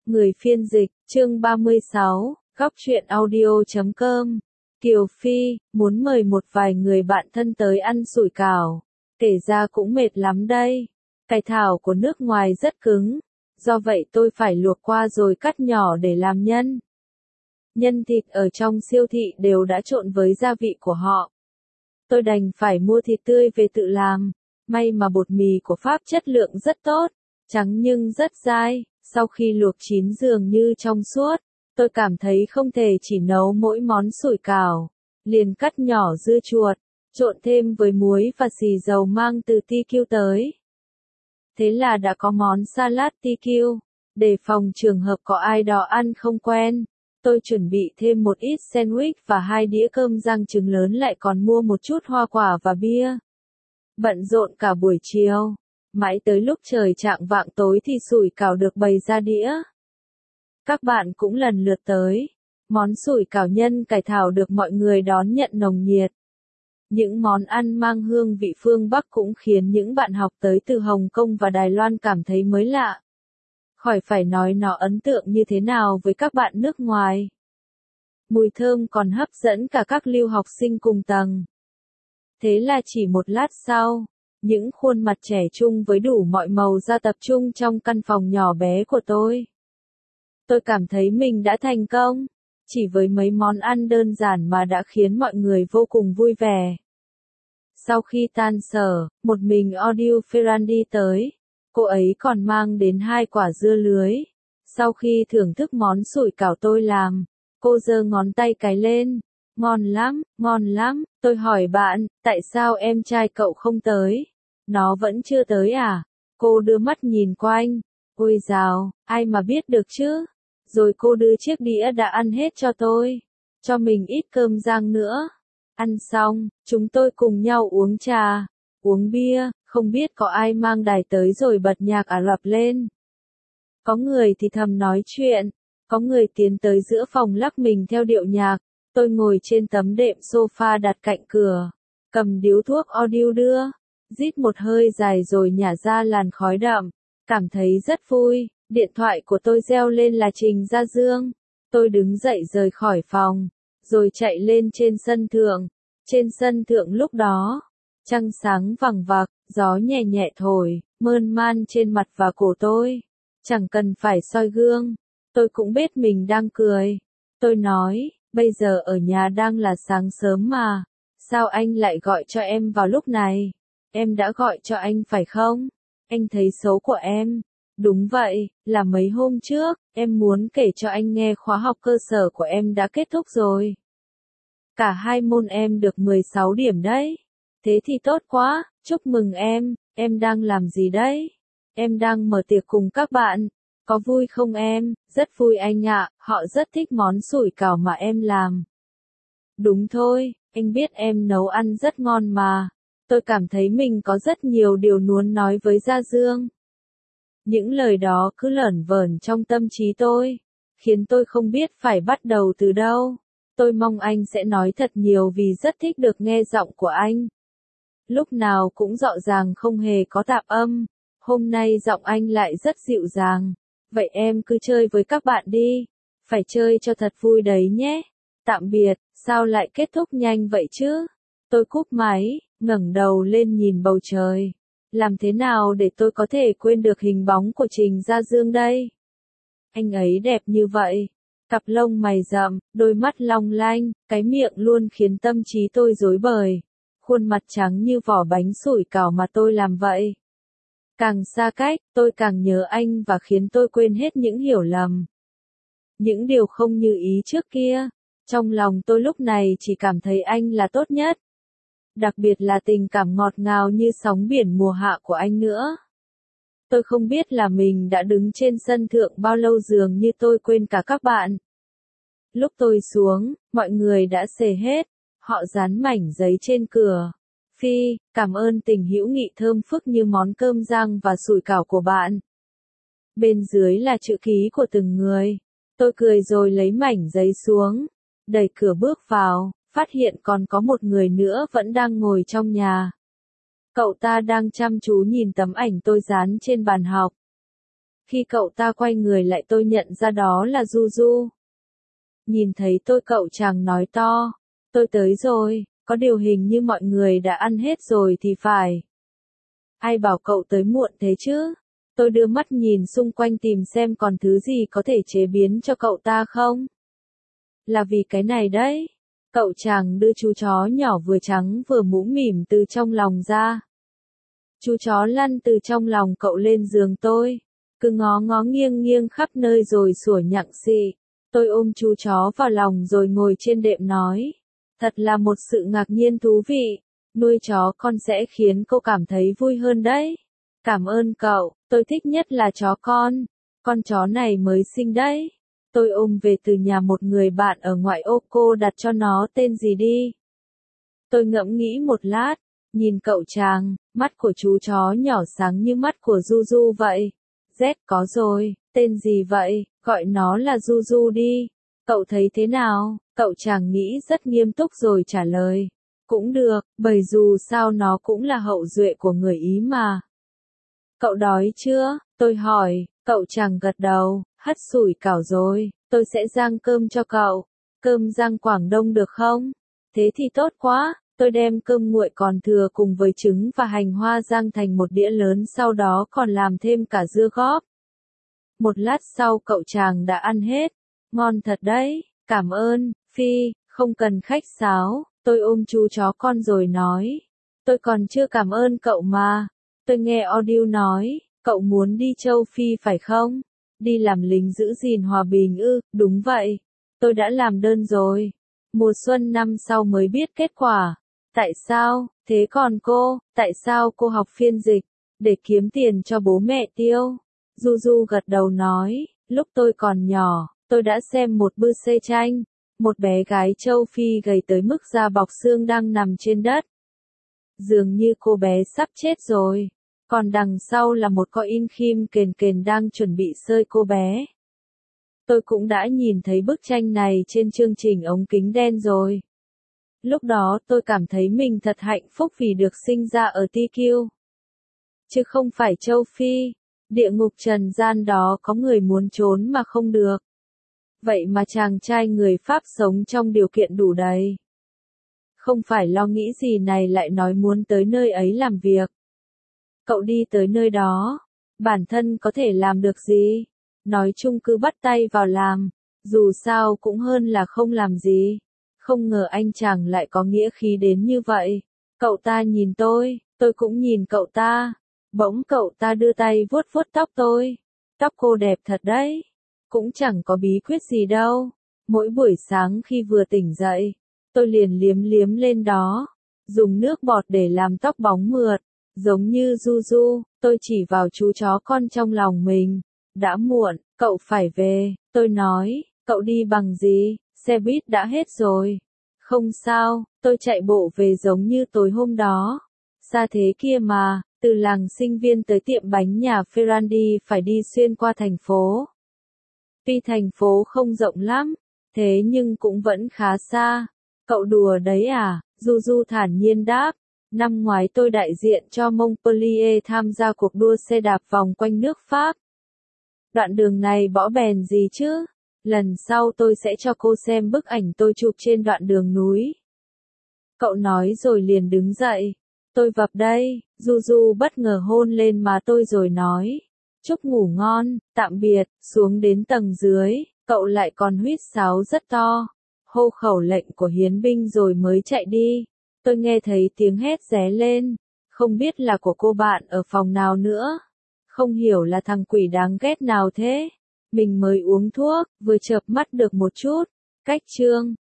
Người phiên dịch, chương 36, góc truyện audio.com. Kiều Phi, muốn mời một vài người bạn thân tới ăn sủi cảo. Kể ra cũng mệt lắm đây. Cải thảo của nước ngoài rất cứng. Do vậy tôi phải luộc qua rồi cắt nhỏ để làm nhân. Nhân thịt ở trong siêu thị đều đã trộn với gia vị của họ. Tôi đành phải mua thịt tươi về tự làm. May mà bột mì của Pháp chất lượng rất tốt, trắng nhưng rất dai. Sau khi luộc chín dường như trong suốt, tôi cảm thấy không thể chỉ nấu mỗi món sủi cảo. Liền cắt nhỏ dưa chuột, trộn thêm với muối và xì dầu mang từ TQ tới. Thế là đã có món salad TQ. Để phòng trường hợp có ai đó ăn không quen, tôi chuẩn bị thêm một ít sandwich và 2 đĩa cơm rang trứng lớn, lại còn mua một chút hoa quả và bia. Bận rộn cả buổi chiều. Mãi tới lúc trời chạng vạng tối thì sủi cảo được bày ra đĩa. Các bạn cũng lần lượt tới. Món sủi cảo nhân cải thảo được mọi người đón nhận nồng nhiệt. Những món ăn mang hương vị phương Bắc cũng khiến những bạn học tới từ Hồng Kông và Đài Loan cảm thấy mới lạ. Khỏi phải nói nó ấn tượng như thế nào với các bạn nước ngoài. Mùi thơm còn hấp dẫn cả các lưu học sinh cùng tầng. Thế là chỉ một lát sau, những khuôn mặt trẻ trung với đủ mọi màu ra tập trung trong căn phòng nhỏ bé của tôi. Tôi cảm thấy mình đã thành công, chỉ với mấy món ăn đơn giản mà đã khiến mọi người vô cùng vui vẻ. Sau khi tan sở, một mình Odile Ferrandi tới. Cô ấy còn mang đến 2 quả dưa lưới. Sau khi thưởng thức món sủi cảo tôi làm, cô giơ ngón tay cái lên. Ngon lắm, ngon lắm. Tôi hỏi bạn, tại sao em trai cậu không tới? Nó vẫn chưa tới à? Cô đưa mắt nhìn quanh. Ôi dào, ai mà biết được chứ? Rồi cô đưa chiếc đĩa đã ăn hết cho tôi. Cho mình ít cơm rang nữa. Ăn xong, chúng tôi cùng nhau uống trà, uống bia, không biết có ai mang đài tới rồi bật nhạc Ả Rập lên. Có người thì thầm nói chuyện, có người tiến tới giữa phòng lắc mình theo điệu nhạc. Tôi ngồi trên tấm đệm sofa đặt cạnh cửa, cầm điếu thuốc Odile đưa, rít một hơi dài rồi nhả ra làn khói đậm, cảm thấy rất vui. Điện thoại của tôi reo lên là Trình Gia Dương. Tôi đứng dậy rời khỏi phòng, rồi chạy lên trên sân thượng. Trên sân thượng lúc đó, trăng sáng vằng vặc, gió nhẹ nhẹ thổi, mơn man trên mặt và cổ tôi. Chẳng cần phải soi gương, tôi cũng biết mình đang cười. Tôi nói, bây giờ ở nhà đang là sáng sớm mà, sao anh lại gọi cho em vào lúc này? Em đã gọi cho anh phải không? Anh thấy xấu của em. Đúng vậy, là mấy hôm trước, em muốn kể cho anh nghe khóa học cơ sở của em đã kết thúc rồi. Cả 2 môn em được 16 điểm đấy. Thế thì tốt quá, chúc mừng em đang làm gì đấy? Em đang mở tiệc cùng các bạn. Có vui không em? Rất vui anh ạ, họ rất thích món sủi cảo mà em làm. Đúng thôi, anh biết em nấu ăn rất ngon mà. Tôi cảm thấy mình có rất nhiều điều muốn nói với Gia Dương. Những lời đó cứ lởn vởn trong tâm trí tôi, khiến tôi không biết phải bắt đầu từ đâu. Tôi mong anh sẽ nói thật nhiều vì rất thích được nghe giọng của anh. Lúc nào cũng rõ ràng không hề có tạp âm. Hôm nay giọng anh lại rất dịu dàng. Vậy em cứ chơi với các bạn đi. Phải chơi cho thật vui đấy nhé. Tạm biệt, sao lại kết thúc nhanh vậy chứ? Tôi cúp máy, ngẩng đầu lên nhìn bầu trời. Làm thế nào để tôi có thể quên được hình bóng của Trình Gia Dương đây? Anh ấy đẹp như vậy. Cặp lông mày rậm, đôi mắt long lanh, cái miệng luôn khiến tâm trí tôi rối bời. Khuôn mặt trắng như vỏ bánh sủi cảo mà tôi làm vậy. Càng xa cách, tôi càng nhớ anh và khiến tôi quên hết những hiểu lầm. Những điều không như ý trước kia. Trong lòng tôi lúc này chỉ cảm thấy anh là tốt nhất. Đặc biệt là tình cảm ngọt ngào như sóng biển mùa hạ của anh nữa. Tôi không biết là mình đã đứng trên sân thượng bao lâu, dường như tôi quên cả các bạn. Lúc tôi xuống, mọi người đã xề hết. Họ dán mảnh giấy trên cửa. Phi, cảm ơn tình hữu nghị thơm phức như món cơm rang và sủi cảo của bạn. Bên dưới là chữ ký của từng người. Tôi cười rồi lấy mảnh giấy xuống. Đẩy cửa bước vào, phát hiện còn có một người nữa vẫn đang ngồi trong nhà. Cậu ta đang chăm chú nhìn tấm ảnh tôi dán trên bàn học. Khi cậu ta quay người lại tôi nhận ra đó là Du Du. Nhìn thấy tôi cậu chàng nói to, tôi tới rồi, có điều hình như mọi người đã ăn hết rồi thì phải. Ai bảo cậu tới muộn thế chứ? Tôi đưa mắt nhìn xung quanh tìm xem còn thứ gì có thể chế biến cho cậu ta không. Là vì cái này đấy. Cậu chàng đưa chú chó nhỏ vừa trắng vừa mũm mỉm từ trong lòng ra. Chú chó lăn từ trong lòng cậu lên giường tôi, cứ ngó ngó nghiêng nghiêng khắp nơi rồi sủa nhặng xị. Tôi ôm chú chó vào lòng rồi ngồi trên đệm nói. Thật là một sự ngạc nhiên thú vị. Nuôi chó con sẽ khiến cô cảm thấy vui hơn đấy. Cảm ơn cậu, tôi thích nhất là chó con. Con chó này mới sinh đấy. Tôi ôm về từ nhà một người bạn ở ngoại ô, cô đặt cho nó tên gì đi? Tôi ngẫm nghĩ một lát, nhìn cậu chàng, mắt của chú chó nhỏ sáng như mắt của Du Du vậy. Z có rồi, tên gì vậy? Gọi nó là Du Du đi. Cậu thấy thế nào? Cậu chàng nghĩ rất nghiêm túc rồi trả lời. Cũng được, bởi dù sao nó cũng là hậu duệ của người Ý mà. Cậu đói chưa? Tôi hỏi, cậu chàng gật đầu, hất sủi cảo rồi, tôi sẽ rang cơm cho cậu. Cơm rang Quảng Đông được không? Thế thì tốt quá, tôi đem cơm nguội còn thừa cùng với trứng và hành hoa rang thành một đĩa lớn, sau đó còn làm thêm cả dưa góp. Một lát sau cậu chàng đã ăn hết. Ngon thật đấy, cảm ơn, Phi, không cần khách sáo. Tôi ôm chú chó con rồi nói. Tôi còn chưa cảm ơn cậu mà. Tôi nghe audio nói, cậu muốn đi châu Phi phải không? Đi làm lính giữ gìn hòa bình ư? Đúng vậy. Tôi đã làm đơn rồi. Mùa xuân năm sau mới biết kết quả. Tại sao? Thế còn cô, tại sao cô học phiên dịch? Để kiếm tiền cho bố mẹ tiêu. Du Du gật đầu nói, lúc tôi còn nhỏ, tôi đã xem một bức tranh. Một bé gái châu Phi gầy tới mức da bọc xương đang nằm trên đất. Dường như cô bé sắp chết rồi. Còn đằng sau là một con in khim kền kền đang chuẩn bị xơi cô bé. Tôi cũng đã nhìn thấy bức tranh này trên chương trình ống kính đen rồi. Lúc đó tôi cảm thấy mình thật hạnh phúc vì được sinh ra ở TQ. Chứ không phải châu Phi. Địa ngục trần gian đó có người muốn trốn mà không được. Vậy mà chàng trai người Pháp sống trong điều kiện đủ đầy. Không phải lo nghĩ gì này lại nói muốn tới nơi ấy làm việc. Cậu đi tới nơi đó, bản thân có thể làm được gì? Nói chung cứ bắt tay vào làm, dù sao cũng hơn là không làm gì. Không ngờ anh chàng lại có nghĩa khí đến như vậy. Cậu ta nhìn tôi cũng nhìn cậu ta. Bỗng cậu ta đưa tay vuốt vuốt tóc tôi. Tóc cô đẹp thật đấy. Cũng chẳng có bí quyết gì đâu. Mỗi buổi sáng khi vừa tỉnh dậy, tôi liền liếm liếm lên đó. Dùng nước bọt để làm tóc bóng mượt. Giống như Du Du, tôi chỉ vào chú chó con trong lòng mình. Đã muộn, cậu phải về. Tôi nói, cậu đi bằng gì? Xe buýt đã hết rồi. Không sao, tôi chạy bộ về giống như tối hôm đó. Xa thế kia mà, từ làng sinh viên tới tiệm bánh nhà Ferrandi phải đi xuyên qua thành phố. Tuy thành phố không rộng lắm, thế nhưng cũng vẫn khá xa. Cậu đùa đấy à? Du Du thản nhiên đáp. Năm ngoái tôi đại diện cho Montpellier tham gia cuộc đua xe đạp vòng quanh nước Pháp. Đoạn đường này bõ bèn gì chứ? Lần sau tôi sẽ cho cô xem bức ảnh tôi chụp trên đoạn đường núi. Cậu nói rồi liền đứng dậy. Tôi vập đây. Du Du bất ngờ hôn lên má tôi rồi nói. Chúc ngủ ngon, tạm biệt. Xuống đến tầng dưới, cậu lại còn huýt sáo rất to. Hô khẩu lệnh của hiến binh rồi mới chạy đi. Tôi nghe thấy tiếng hét ré lên. Không biết là của cô bạn ở phòng nào nữa. Không hiểu là thằng quỷ đáng ghét nào thế. Mình mới uống thuốc, vừa chợp mắt được một chút. Cách chương